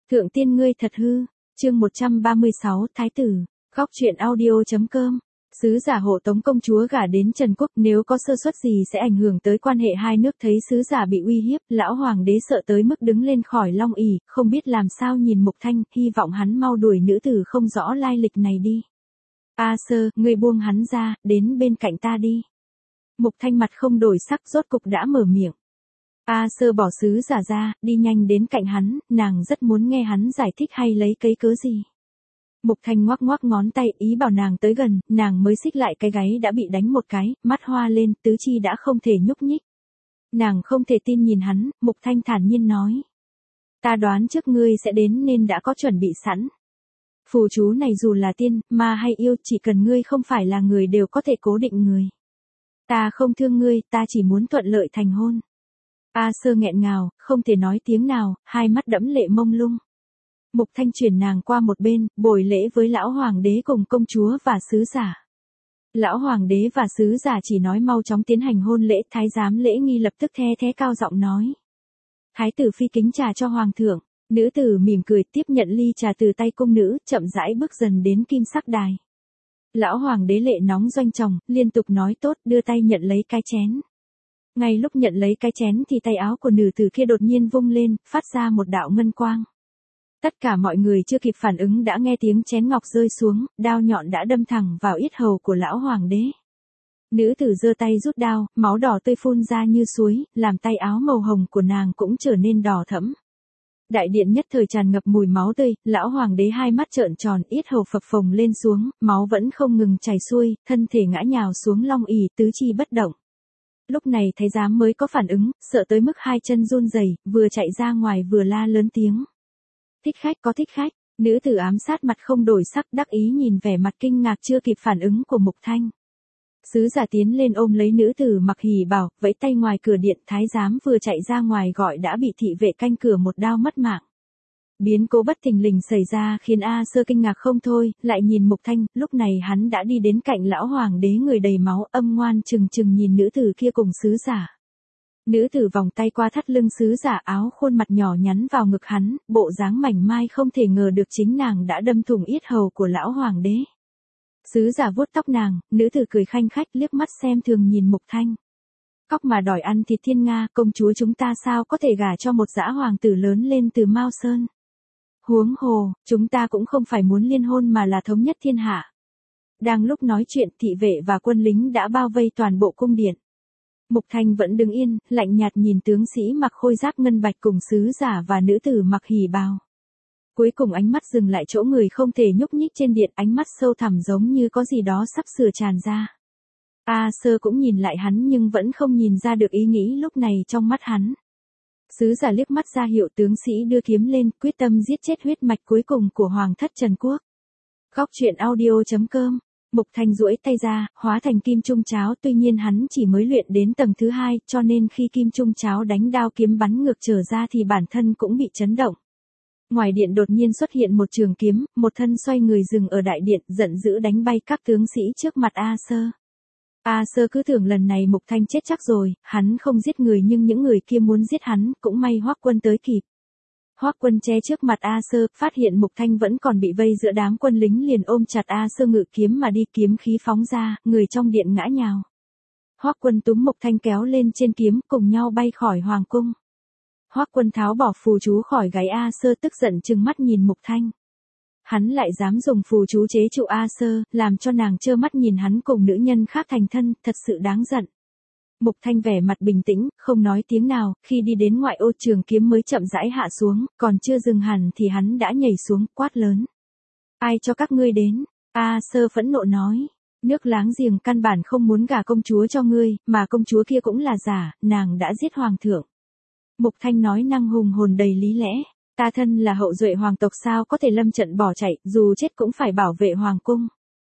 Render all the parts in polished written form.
Thượng tiên ngươi thật hư. Chương 136 Thái tử. Góc truyện audio.com. Sứ giả hộ tống công chúa gả đến Trần Quốc, nếu có sơ suất gì sẽ ảnh hưởng tới quan hệ hai nước. Thấy sứ giả bị uy hiếp, lão hoàng đế sợ tới mức đứng lên khỏi long ỷ, không biết làm sao nhìn Mục Thanh, hy vọng hắn mau đuổi nữ tử không rõ lai lịch này đi. A Sơ, ngươi buông hắn ra, đến bên cạnh ta đi. Mục Thanh mặt không đổi sắc, rốt cục đã mở miệng. A Sơ bỏ sứ giả ra, đi nhanh đến cạnh hắn, nàng rất muốn nghe hắn giải thích hay lấy cớ cớ gì. Mục Thanh ngoắc ngoắc ngón tay, ý bảo nàng tới gần, nàng mới xích lại cái gáy đã bị đánh một cái, mắt hoa lên, tứ chi đã không thể nhúc nhích. Nàng không thể tin nhìn hắn, Mục Thanh thản nhiên nói. Ta đoán trước ngươi sẽ đến nên đã có chuẩn bị sẵn. Phù chú này dù là tiên, ma hay yêu, chỉ cần ngươi không phải là người đều có thể cố định người. Ta không thương ngươi, ta chỉ muốn thuận lợi thành hôn. A Sơ nghẹn ngào, không thể nói tiếng nào, hai mắt đẫm lệ mông lung. Mục Thanh chuyển nàng qua một bên, bồi lễ với lão hoàng đế cùng công chúa và sứ giả. Lão hoàng đế và sứ giả chỉ nói mau chóng tiến hành hôn lễ, thái giám lễ nghi lập tức the thé cao giọng nói. Thái tử phi kính trà cho hoàng thượng. Nữ tử mỉm cười tiếp nhận ly trà từ tay cung nữ, chậm rãi bước dần đến kim sắc đài. Lão hoàng đế lệ nóng doanh chồng, liên tục nói tốt, đưa tay nhận lấy cái chén. Ngay lúc nhận lấy cái chén thì tay áo của nữ tử kia đột nhiên vung lên, phát ra một đạo ngân quang. Tất cả mọi người chưa kịp phản ứng đã nghe tiếng chén ngọc rơi xuống, đao nhọn đã đâm thẳng vào yết hầu của lão hoàng đế. Nữ tử giơ tay rút đao, máu đỏ tươi phun ra như suối, làm tay áo màu hồng của nàng cũng trở nên đỏ thẫm. Đại điện nhất thời tràn ngập mùi máu tươi, lão hoàng đế hai mắt trợn tròn, yết hầu phập phồng lên xuống, máu vẫn không ngừng chảy xuôi, thân thể ngã nhào xuống long ỷ, tứ chi bất động. Lúc này thái giám mới có phản ứng, sợ tới mức hai chân run rẩy, vừa chạy ra ngoài vừa la lớn tiếng. Thích khách, có thích khách. Nữ tử ám sát mặt không đổi sắc, đắc ý nhìn vẻ mặt kinh ngạc chưa kịp phản ứng của Mục Thanh. Sứ giả tiến lên ôm lấy nữ tử mặc hỉ bảo, vẫy tay ngoài cửa điện, thái giám vừa chạy ra ngoài gọi đã bị thị vệ canh cửa một đao mất mạng. Biến cố bất thình lình xảy ra khiến A Sơ kinh ngạc không thôi, lại nhìn Mục Thanh, lúc này hắn đã đi đến cạnh lão hoàng đế người đầy máu, âm ngoan trừng trừng nhìn nữ tử kia cùng sứ giả. Nữ tử vòng tay qua thắt lưng sứ giả, áo khuôn mặt nhỏ nhắn vào ngực hắn, bộ dáng mảnh mai không thể ngờ được chính nàng đã đâm thủng yết hầu của lão hoàng đế. Sứ giả vuốt tóc nàng, nữ tử cười khanh khách liếc mắt xem thường nhìn Mục Thanh. Cóc mà đòi ăn thịt thiên nga, công chúa chúng ta sao có thể gả cho một dã hoàng tử lớn lên từ Mao Sơn. Huống hồ, chúng ta cũng không phải muốn liên hôn mà là thống nhất thiên hạ. Đang lúc nói chuyện, thị vệ và quân lính đã bao vây toàn bộ cung điện. Mục Thanh vẫn đứng yên, lạnh nhạt nhìn tướng sĩ mặc khôi giáp ngân bạch cùng sứ giả và nữ tử mặc hỉ bào. Cuối cùng ánh mắt dừng lại chỗ người không thể nhúc nhích trên điện, ánh mắt sâu thẳm giống như có gì đó sắp sửa tràn ra. A Sơ cũng nhìn lại hắn nhưng vẫn không nhìn ra được ý nghĩ lúc này trong mắt hắn. Sứ giả liếc mắt ra hiệu tướng sĩ đưa kiếm lên, quyết tâm giết chết huyết mạch cuối cùng của hoàng thất Trần Quốc. Góc truyện audio.com. Mục Thanh duỗi tay ra, hóa thành kim trung cháo, tuy nhiên hắn chỉ mới luyện đến tầng thứ 2, cho nên khi kim trung cháo đánh đao kiếm bắn ngược trở ra thì bản thân cũng bị chấn động. Ngoài điện đột nhiên xuất hiện một trường kiếm, một thân xoay người dừng ở đại điện, giận dữ đánh bay các tướng sĩ trước mặt A Sơ. A Sơ cứ tưởng lần này Mục Thanh chết chắc rồi, hắn không giết người nhưng những người kia muốn giết hắn, cũng may Hoắc Quân tới kịp. Hoắc Quân che trước mặt A Sơ, phát hiện Mục Thanh vẫn còn bị vây giữa đám quân lính liền ôm chặt A Sơ ngự kiếm mà đi, kiếm khí phóng ra, người trong điện ngã nhào. Hoắc Quân túm Mục Thanh kéo lên trên kiếm, cùng nhau bay khỏi hoàng cung. Hoắc Quân tháo bỏ phù chú khỏi gáy A Sơ, tức giận trừng mắt nhìn Mục Thanh. Hắn lại dám dùng phù chú chế trụ A Sơ, làm cho nàng trơ mắt nhìn hắn cùng nữ nhân khác thành thân, thật sự đáng giận. Mục Thanh vẻ mặt bình tĩnh, không nói tiếng nào, khi đi đến ngoại ô trường kiếm mới chậm rãi hạ xuống, còn chưa dừng hẳn thì hắn đã nhảy xuống, quát lớn. Ai cho các ngươi đến? A Sơ phẫn nộ nói. Nước láng giềng căn bản không muốn gả công chúa cho ngươi, mà công chúa kia cũng là giả, nàng đã giết hoàng thượng. Mục Thanh nói năng hùng hồn đầy lý lẽ. Ta thân là hậu duệ hoàng tộc sao có thể lâm trận bỏ chạy, dù chết cũng phải bảo vệ hoàng cung.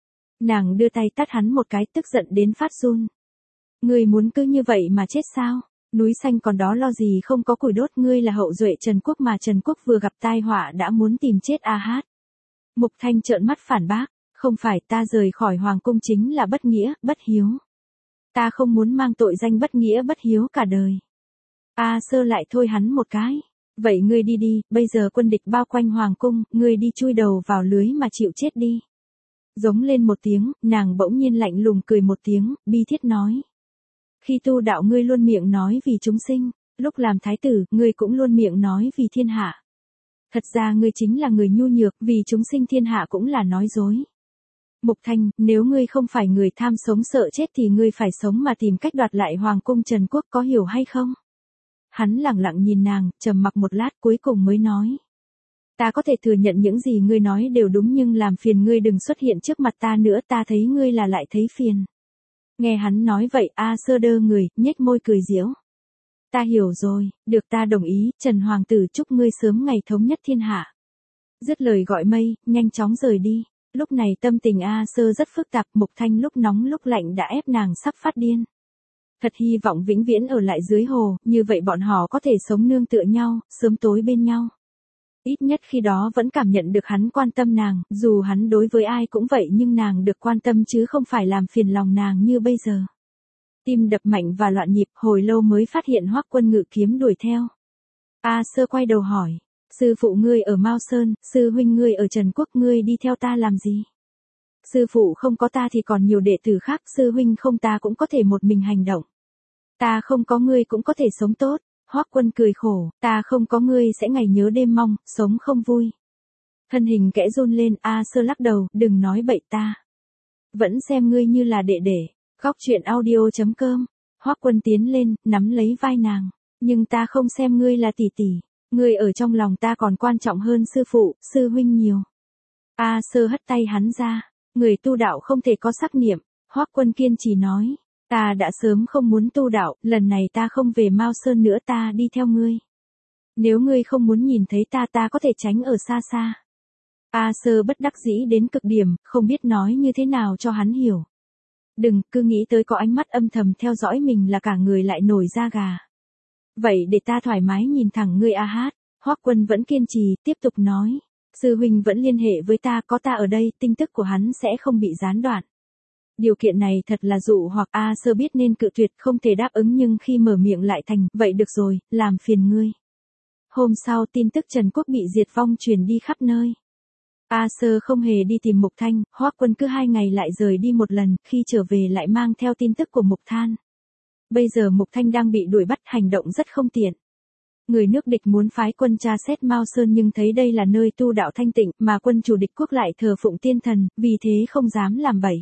Nàng đưa tay tát hắn một cái, tức giận đến phát run. Ngươi muốn cứ như vậy mà chết sao? Núi xanh còn đó lo gì không có củi đốt, ngươi là hậu duệ Trần Quốc mà Trần Quốc vừa gặp tai họa đã muốn tìm chết A Hát. Mục Thanh trợn mắt phản bác, không phải, ta rời khỏi hoàng cung chính là bất nghĩa, bất hiếu. Ta không muốn mang tội danh bất nghĩa bất hiếu cả đời. A Sơ lại thôi hắn một cái. Vậy ngươi đi đi, bây giờ quân địch bao quanh hoàng cung, ngươi đi chui đầu vào lưới mà chịu chết đi. Giống lên một tiếng, nàng bỗng nhiên lạnh lùng cười một tiếng, bi thiết nói. Khi tu đạo ngươi luôn miệng nói vì chúng sinh, lúc làm thái tử, ngươi cũng luôn miệng nói vì thiên hạ. Thật ra ngươi chính là người nhu nhược, vì chúng sinh thiên hạ cũng là nói dối. Mục Thanh, nếu ngươi không phải người tham sống sợ chết thì ngươi phải sống mà tìm cách đoạt lại hoàng cung Trần Quốc, có hiểu hay không? Hắn lẳng lặng nhìn nàng, trầm mặc một lát cuối cùng mới nói. Ta có thể thừa nhận những gì ngươi nói đều đúng nhưng làm phiền ngươi đừng xuất hiện trước mặt ta nữa, ta thấy ngươi là lại thấy phiền. Nghe hắn nói vậy, A Sơ đơ người, nhếch môi cười giễu. Ta hiểu rồi, được ta đồng ý, Trần Hoàng tử chúc ngươi sớm ngày thống nhất thiên hạ. Dứt lời gọi mây, nhanh chóng rời đi. Lúc này tâm tình A Sơ rất phức tạp, Mục Thanh lúc nóng lúc lạnh đã ép nàng sắp phát điên. Thật hy vọng vĩnh viễn ở lại dưới hồ, như vậy bọn họ có thể sống nương tựa nhau, sớm tối bên nhau. Ít nhất khi đó vẫn cảm nhận được hắn quan tâm nàng, dù hắn đối với ai cũng vậy nhưng nàng được quan tâm chứ không phải làm phiền lòng nàng như bây giờ. Tim đập mạnh và loạn nhịp, hồi lâu mới phát hiện Hoắc Quân ngự kiếm đuổi theo. A Sơ quay đầu hỏi, sư phụ ngươi ở Mao Sơn, sư huynh ngươi ở Trần Quốc, ngươi đi theo ta làm gì? Sư phụ không có ta thì còn nhiều đệ tử khác, sư huynh không ta cũng có thể một mình hành động. Ta không có ngươi cũng có thể sống tốt. Hoắc Quân cười khổ, ta không có ngươi sẽ ngày nhớ đêm mong, sống không vui. Thân hình kẽ run lên, A Sơ lắc đầu, đừng nói bậy ta. Vẫn xem ngươi như là đệ đệ. Góc truyện audio.com. Hoắc Quân tiến lên, nắm lấy vai nàng. Nhưng ta không xem ngươi là tỷ tỷ. Ngươi ở trong lòng ta còn quan trọng hơn sư phụ, sư huynh nhiều. A Sơ hất tay hắn ra. Người tu đạo không thể có sắc niệm. Hoắc Quân kiên trì nói. Ta đã sớm không muốn tu đạo, lần này ta không về Mao Sơn nữa, ta đi theo ngươi. Nếu ngươi không muốn nhìn thấy ta, ta có thể tránh ở xa xa. A Sơ bất đắc dĩ đến cực điểm, không biết nói như thế nào cho hắn hiểu. Đừng, cứ nghĩ tới có ánh mắt âm thầm theo dõi mình là cả người lại nổi da gà. Vậy để ta thoải mái nhìn thẳng ngươi A Hát. Hoắc Quân vẫn kiên trì, tiếp tục nói. Sư huynh vẫn liên hệ với ta, có ta ở đây, tin tức của hắn sẽ không bị gián đoạn. Điều kiện này thật là dụ hoặc A Sơ biết nên cự tuyệt không thể đáp ứng nhưng khi mở miệng lại thành, vậy được rồi, làm phiền ngươi. Hôm sau tin tức Trần Quốc bị diệt vong truyền đi khắp nơi. A Sơ không hề đi tìm Mục Thanh, Hoắc Quân cứ 2 ngày lại rời đi một lần, khi trở về lại mang theo tin tức của Mục Than. Bây giờ Mục Thanh đang bị đuổi bắt, hành động rất không tiện. Người nước địch muốn phái quân tra xét Mao Sơn nhưng thấy đây là nơi tu đạo thanh tịnh mà quân chủ địch quốc lại thờ phụng tiên thần, vì thế không dám làm bậy.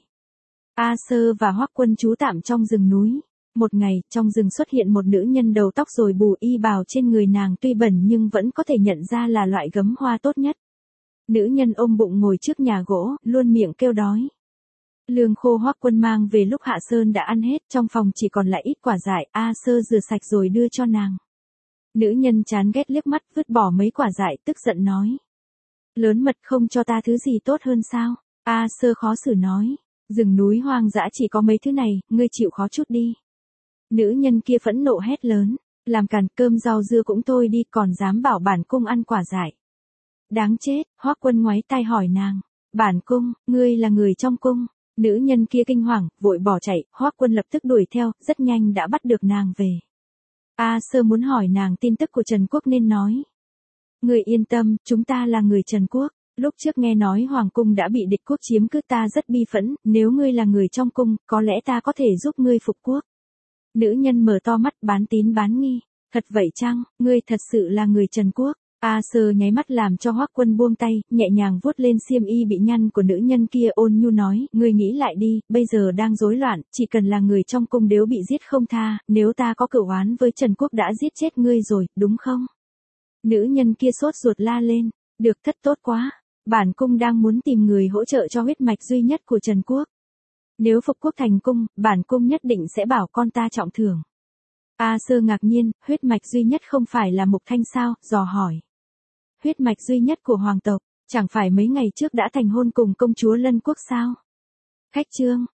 A Sơ và Hoắc Quân trú tạm trong rừng núi. Một ngày, trong rừng xuất hiện một nữ nhân đầu tóc rồi bù, y bào trên người nàng tuy bẩn nhưng vẫn có thể nhận ra là loại gấm hoa tốt nhất. Nữ nhân ôm bụng ngồi trước nhà gỗ, luôn miệng kêu đói. Lương khô Hoắc Quân mang về lúc hạ sơn đã ăn hết, trong phòng chỉ còn lại ít quả dại, A Sơ rửa sạch rồi đưa cho nàng. Nữ nhân chán ghét liếc mắt, vứt bỏ mấy quả dại, tức giận nói. Lớn mật không cho ta thứ gì tốt hơn sao? A Sơ khó xử nói. Rừng núi hoang dã chỉ có mấy thứ này, ngươi chịu khó chút đi. Nữ nhân kia phẫn nộ hét lớn, làm càn, cơm rau dưa cũng thôi đi, còn dám bảo bản cung ăn quả dại. Đáng chết, Hoắc Quân ngoáy tai hỏi nàng, bản cung, ngươi là người trong cung. Nữ nhân kia kinh hoàng, vội bỏ chạy, Hoắc Quân lập tức đuổi theo, rất nhanh đã bắt được nàng về. A Sơ muốn hỏi nàng tin tức của Trần Quốc nên nói. Ngươi yên tâm, chúng ta là người Trần Quốc. Lúc trước nghe nói Hoàng cung đã bị địch quốc chiếm cứ ta rất bi phẫn, nếu ngươi là người trong cung, có lẽ ta có thể giúp ngươi phục quốc. Nữ nhân mở to mắt bán tín bán nghi. Thật vậy chăng, ngươi thật sự là người Trần Quốc? A Sơ nháy mắt làm cho Hoắc Quân buông tay, nhẹ nhàng vuốt lên xiêm y bị nhăn của nữ nhân kia, ôn nhu nói, ngươi nghĩ lại đi, bây giờ đang rối loạn, chỉ cần là người trong cung đều bị giết không tha, nếu ta có cửu oán với Trần Quốc đã giết chết ngươi rồi, đúng không? Nữ nhân kia sốt ruột la lên, được, thất tốt quá. Bản cung đang muốn tìm người hỗ trợ cho huyết mạch duy nhất của Trần Quốc. Nếu phục quốc thành cung, bản cung nhất định sẽ bảo con ta trọng thưởng. A Sơ ngạc nhiên, huyết mạch duy nhất không phải là Mục Thanh sao, dò hỏi. Huyết mạch duy nhất của hoàng tộc, chẳng phải mấy ngày trước đã thành hôn cùng công chúa Lân Quốc sao? Khách trương,